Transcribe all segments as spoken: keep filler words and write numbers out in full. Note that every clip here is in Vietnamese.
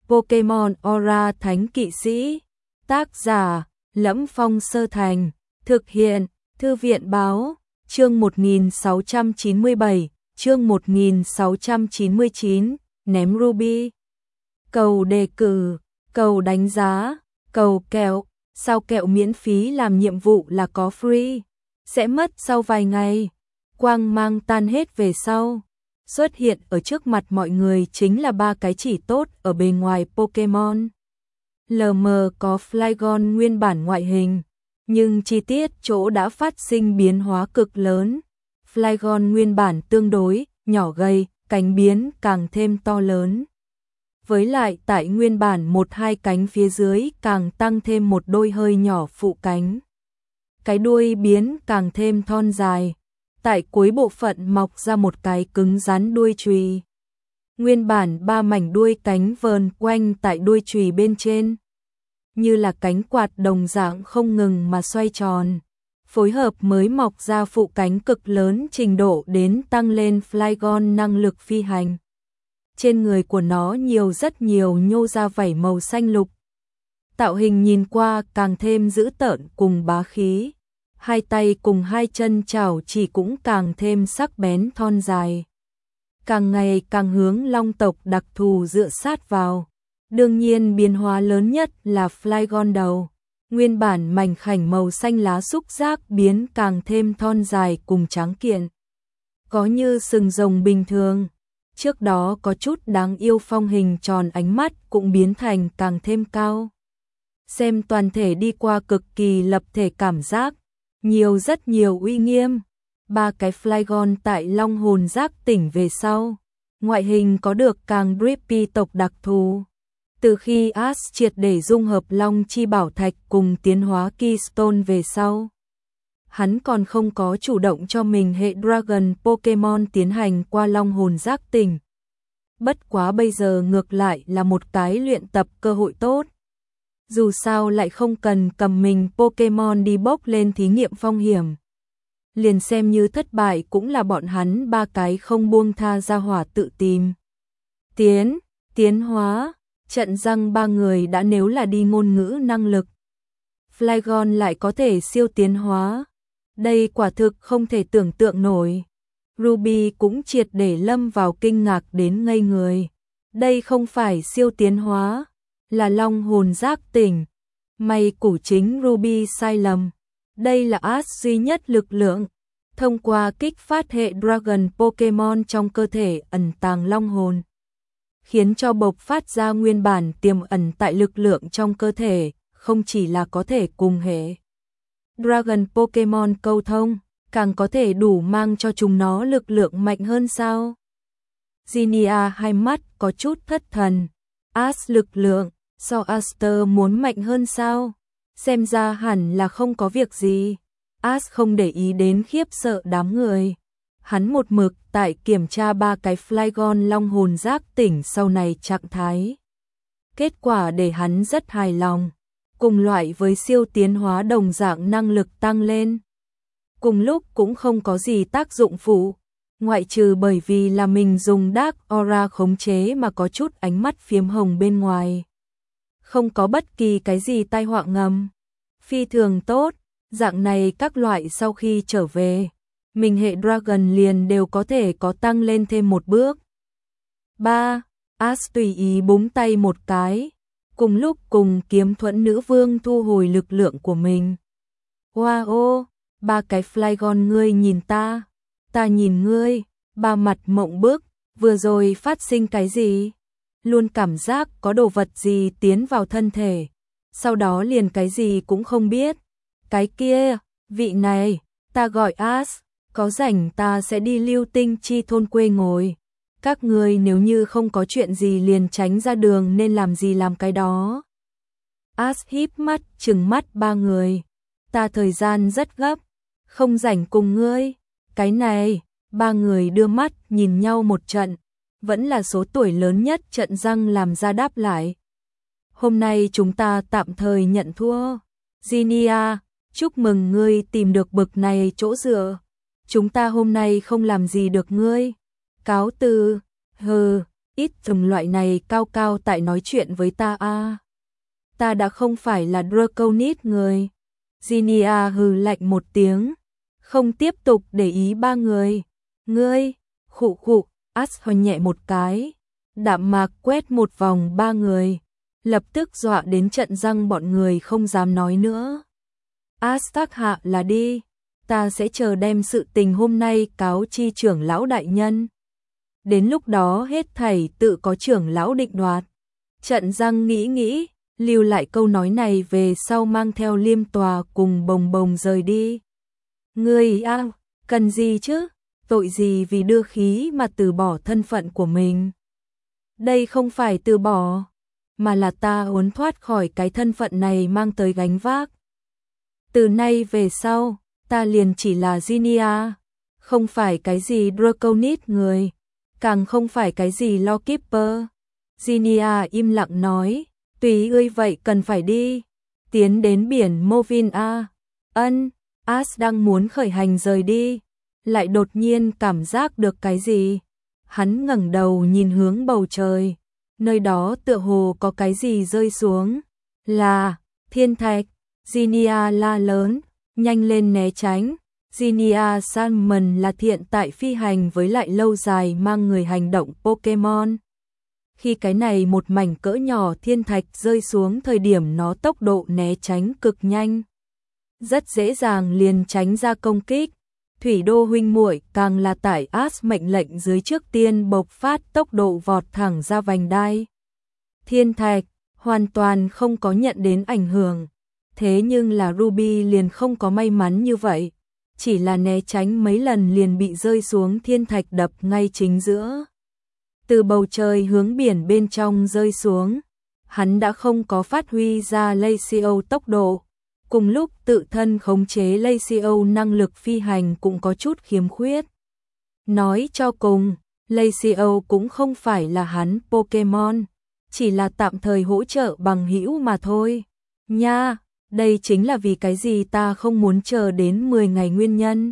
Pokemon Aura Thánh Kỵ Sĩ. Tác giả: Lẫm Phong Sơ Thành. Thực hiện: Thư viện báo. Chương một nghìn sáu trăm chín mươi bảy, chương một nghìn sáu trăm chín mươi chín, ném Ruby. Cầu đề cử, cầu đánh giá, cầu kẹo, sao kẹo miễn phí làm nhiệm vụ là có free, sẽ mất sau vài ngày. Quang mang tan hết về sau. Xuất hiện ở trước mặt mọi người chính là ba cái chỉ tốt ở bề ngoài Pokemon. Lờ mờ có Flygon nguyên bản ngoại hình, nhưng chi tiết chỗ đã phát sinh biến hóa cực lớn. Flygon nguyên bản tương đối nhỏ gầy, cánh biến càng thêm to lớn. Với lại tại nguyên bản một hai cánh phía dưới càng tăng thêm một đôi hơi nhỏ phụ cánh. Cái đuôi biến càng thêm thon dài. Tại cuối bộ phận mọc ra một cái cứng rắn đuôi chùy. Nguyên bản ba mảnh đuôi cánh vờn quanh tại đuôi chùy bên trên, như là cánh quạt đồng dạng không ngừng mà xoay tròn, phối hợp mới mọc ra phụ cánh cực lớn trình độ đến tăng lên Flygon năng lực phi hành. Trên người của nó nhiều rất nhiều nhô ra vảy màu xanh lục. Tạo hình nhìn qua càng thêm dữ tợn cùng bá khí. Hai tay cùng hai chân chảo chỉ cũng càng thêm sắc bén thon dài. Càng ngày càng hướng long tộc đặc thù dựa sát vào. Đương nhiên biến hóa lớn nhất là Flygon đầu. Nguyên bản mảnh khảnh màu xanh lá xúc giác biến càng thêm thon dài cùng tráng kiện. Có như sừng rồng bình thường. Trước đó có chút đáng yêu phong hình tròn ánh mắt cũng biến thành càng thêm cao. Xem toàn thể đi qua cực kỳ lập thể cảm giác. Nhiều rất nhiều uy nghiêm. Ba cái Flygon tại long hồn giác tỉnh về sau. Ngoại hình có được càng Drippy tộc đặc thù. Từ khi Ash triệt để dung hợp Long Chi Bảo Thạch cùng tiến hóa Keystone về sau. Hắn còn không có chủ động cho mình hệ Dragon Pokemon tiến hành qua long hồn giác tỉnh. Bất quá bây giờ ngược lại là một cái luyện tập cơ hội tốt. Dù sao lại không cần cầm mình Pokemon đi bốc lên thí nghiệm phong hiểm. Liền xem như thất bại cũng là bọn hắn ba cái không buông tha ra hỏa tự tìm. Tiến, tiến hóa, trận răng ba người đã nếu là đi ngôn ngữ năng lực. Flygon lại có thể siêu tiến hóa. Đây quả thực không thể tưởng tượng nổi. Ruby cũng triệt để lâm vào kinh ngạc đến ngây người. Đây không phải siêu tiến hóa, là long hồn giác tỉnh. May củ chính Ruby sai lầm. Đây là Ash duy nhất lực lượng. Thông qua kích phát hệ Dragon Pokemon trong cơ thể ẩn tàng long hồn. Khiến cho bộc phát ra nguyên bản tiềm ẩn tại lực lượng trong cơ thể. Không chỉ là có thể cùng hệ Dragon Pokemon câu thông, càng có thể đủ mang cho chúng nó lực lượng mạnh hơn sao? Zinnia hai mắt có chút thất thần. Ash lực lượng, so Aster muốn mạnh hơn sao? Xem ra hẳn là không có việc gì. Ash không để ý đến khiếp sợ đám người. Hắn một mực tại kiểm tra ba cái Flygon long hồn giác tỉnh sau này trạng thái. Kết quả để hắn rất hài lòng. Cùng loại với siêu tiến hóa đồng dạng năng lực tăng lên. Cùng lúc cũng không có gì tác dụng phụ, ngoại trừ bởi vì là mình dùng Dark Aura khống chế mà có chút ánh mắt phiếm hồng bên ngoài. Không có bất kỳ cái gì tai họa ngầm. Phi thường tốt, dạng này các loại sau khi trở về, mình hệ Dragon liền đều có thể có tăng lên thêm một bước. ba. Ash tùy ý búng tay một cái. Cùng lúc cùng kiếm thuẫn nữ vương thu hồi lực lượng của mình. Wow, ba cái Flygon ngươi nhìn ta, ta nhìn ngươi, ba mặt mộng bức, vừa rồi phát sinh cái gì? Luôn cảm giác có đồ vật gì tiến vào thân thể, sau đó liền cái gì cũng không biết. Cái kia, vị này, ta gọi Ash, có rảnh ta sẽ đi Lưu Tinh Chi thôn quê ngồi. Các người nếu như không có chuyện gì liền tránh ra đường nên làm gì làm cái đó. Ash híp mắt trừng mắt ba người. Ta thời gian rất gấp, không rảnh cùng ngươi. Cái này, ba người đưa mắt nhìn nhau một trận. Vẫn là số tuổi lớn nhất trận răng làm ra đáp lại. Hôm nay chúng ta tạm thời nhận thua. Zinnia, chúc mừng ngươi tìm được bực này chỗ dựa. Chúng ta hôm nay không làm gì được ngươi. Cáo từ, hừ, ít dùng loại này cao cao tại nói chuyện với ta a. À. Ta đã không phải là Draconid người. Zinnia hừ lạnh một tiếng, không tiếp tục để ý ba người. Ngươi, khụ khụ, Ash ho nhẹ một cái, đạm mạc quét một vòng ba người, lập tức dọa đến trận răng bọn người không dám nói nữa. Ash tác hạ là đi, ta sẽ chờ đem sự tình hôm nay cáo chi trưởng lão đại nhân. Đến lúc đó hết thảy tự có trưởng lão định đoạt. Trận răng nghĩ nghĩ, lưu lại câu nói này về sau mang theo Liêm Tòa cùng Bồng Bồng rời đi. Ngươi a, cần gì chứ? Tội gì vì đưa khí mà từ bỏ thân phận của mình? Đây không phải từ bỏ, mà là ta muốn thoát khỏi cái thân phận này mang tới gánh vác. Từ nay về sau, ta liền chỉ là Zinnia, không phải cái gì Draconid người, càng không phải cái gì Lawkeeper. Zinnia im lặng nói, tùy ngươi vậy cần phải đi, tiến đến biển Movin a. Ân, Ash đang muốn khởi hành rời đi, lại đột nhiên cảm giác được cái gì. Hắn ngẩng đầu nhìn hướng bầu trời, nơi đó tựa hồ có cái gì rơi xuống. Là thiên thạch. Zinnia la lớn, nhanh lên né tránh. Zinnia Salmon là thiện tại phi hành với lại lâu dài mang người hành động Pokemon. Khi cái này một mảnh cỡ nhỏ thiên thạch rơi xuống thời điểm nó tốc độ né tránh cực nhanh, rất dễ dàng liền tránh ra công kích. Thủy Đô huynh muội càng là tại Ash mệnh lệnh dưới trước tiên bộc phát tốc độ vọt thẳng ra vành đai. Thiên thạch hoàn toàn không có nhận đến ảnh hưởng, thế nhưng là Ruby liền không có may mắn như vậy, chỉ là né tránh mấy lần liền bị rơi xuống thiên thạch đập ngay chính giữa. Từ bầu trời hướng biển bên trong rơi xuống, hắn đã không có phát huy ra Lacio tốc độ, cùng lúc tự thân khống chế Lacio năng lực phi hành cũng có chút khiếm khuyết. Nói cho cùng, Lacio cũng không phải là hắn Pokemon, chỉ là tạm thời hỗ trợ bằng hữu mà thôi. Nha, đây chính là vì cái gì ta không muốn chờ đến mười ngày nguyên nhân.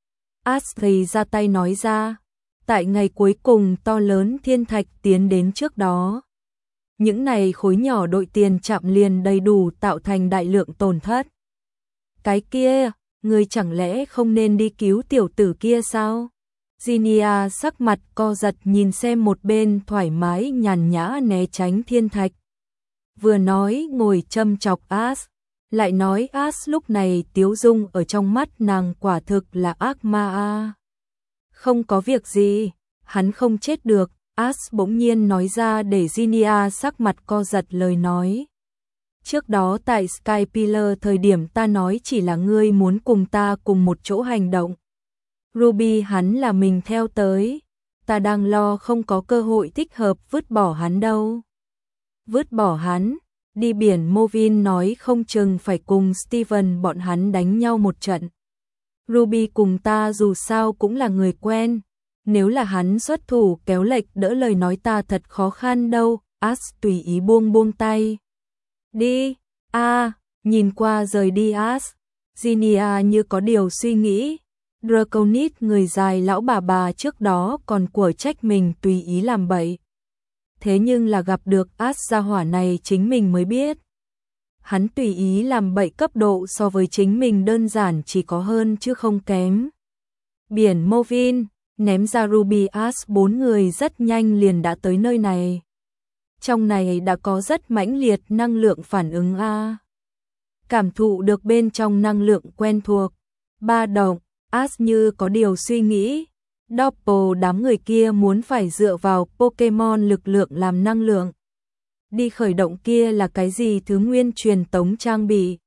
Ashley ra tay nói ra, tại ngày cuối cùng to lớn thiên thạch tiến đến trước đó. Những này khối nhỏ đội tiền chạm liền đầy đủ tạo thành đại lượng tổn thất. Cái kia, người chẳng lẽ không nên đi cứu tiểu tử kia sao? Zinnia sắc mặt co giật nhìn xem một bên thoải mái nhàn nhã né tránh thiên thạch. Vừa nói ngồi châm chọc Ash, lại nói Ash lúc này tiếu dung ở trong mắt nàng quả thực là ác ma a. Không có việc gì, hắn không chết được. Ash bỗng nhiên nói ra để Zinnia sắc mặt co giật lời nói. Trước đó tại Sky Pillar thời điểm ta nói chỉ là ngươi muốn cùng ta cùng một chỗ hành động. Ruby hắn là mình theo tới, ta đang lo không có cơ hội thích hợp vứt bỏ hắn đâu. Vứt bỏ hắn, đi biển Movin nói không chừng phải cùng Steven bọn hắn đánh nhau một trận. Ruby cùng ta dù sao cũng là người quen. Nếu là hắn xuất thủ kéo lệch đỡ lời nói ta thật khó khăn đâu. Ash tùy ý buông buông tay. Đi, a à, nhìn qua rời đi Ash. Zinnia như có điều suy nghĩ. Draconid người dài lão bà bà trước đó còn của trách mình tùy ý làm bậy. Thế nhưng là gặp được Ash gia hỏa này chính mình mới biết. Hắn tùy ý làm bậy cấp độ so với chính mình đơn giản chỉ có hơn chứ không kém. Biển Movin ném ra Ruby Ash bốn người rất nhanh liền đã tới nơi này. Trong này đã có rất mãnh liệt năng lượng phản ứng a. Cảm thụ được bên trong năng lượng quen thuộc, ba động, Ash như có điều suy nghĩ. Doppel đám người kia muốn phải dựa vào Pokemon lực lượng làm năng lượng. Đi khởi động kia là cái gì thứ nguyên truyền tống trang bị?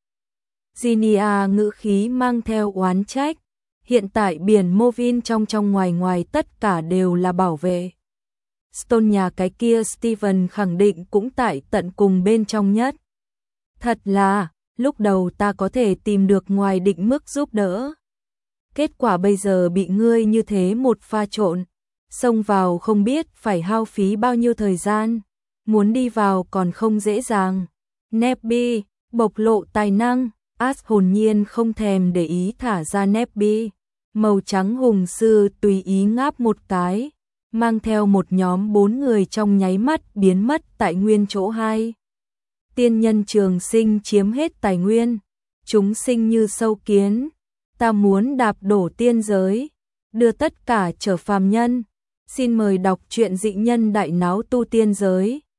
Zinnia ngữ khí mang theo oán trách. Hiện tại biển Movin trong trong ngoài ngoài tất cả đều là bảo vệ. Stone nhà cái kia Steven khẳng định cũng tại tận cùng bên trong nhất. Thật là, lúc đầu ta có thể tìm được ngoài định mức giúp đỡ. Kết quả bây giờ bị ngươi như thế một pha trộn. Xông vào không biết phải hao phí bao nhiêu thời gian. Muốn đi vào còn không dễ dàng. Nebby, bộc lộ tài năng. Ash hồn nhiên không thèm để ý thả ra Nebby. Màu trắng hùng sư tùy ý ngáp một cái, mang theo một nhóm bốn người trong nháy mắt biến mất tại nguyên chỗ. Hai tiên nhân trường sinh chiếm hết tài nguyên, chúng sinh như sâu kiến, ta muốn đạp đổ tiên giới, đưa tất cả trở phàm nhân. Xin mời đọc truyện Dị Nhân Đại Náo Tu Tiên Giới.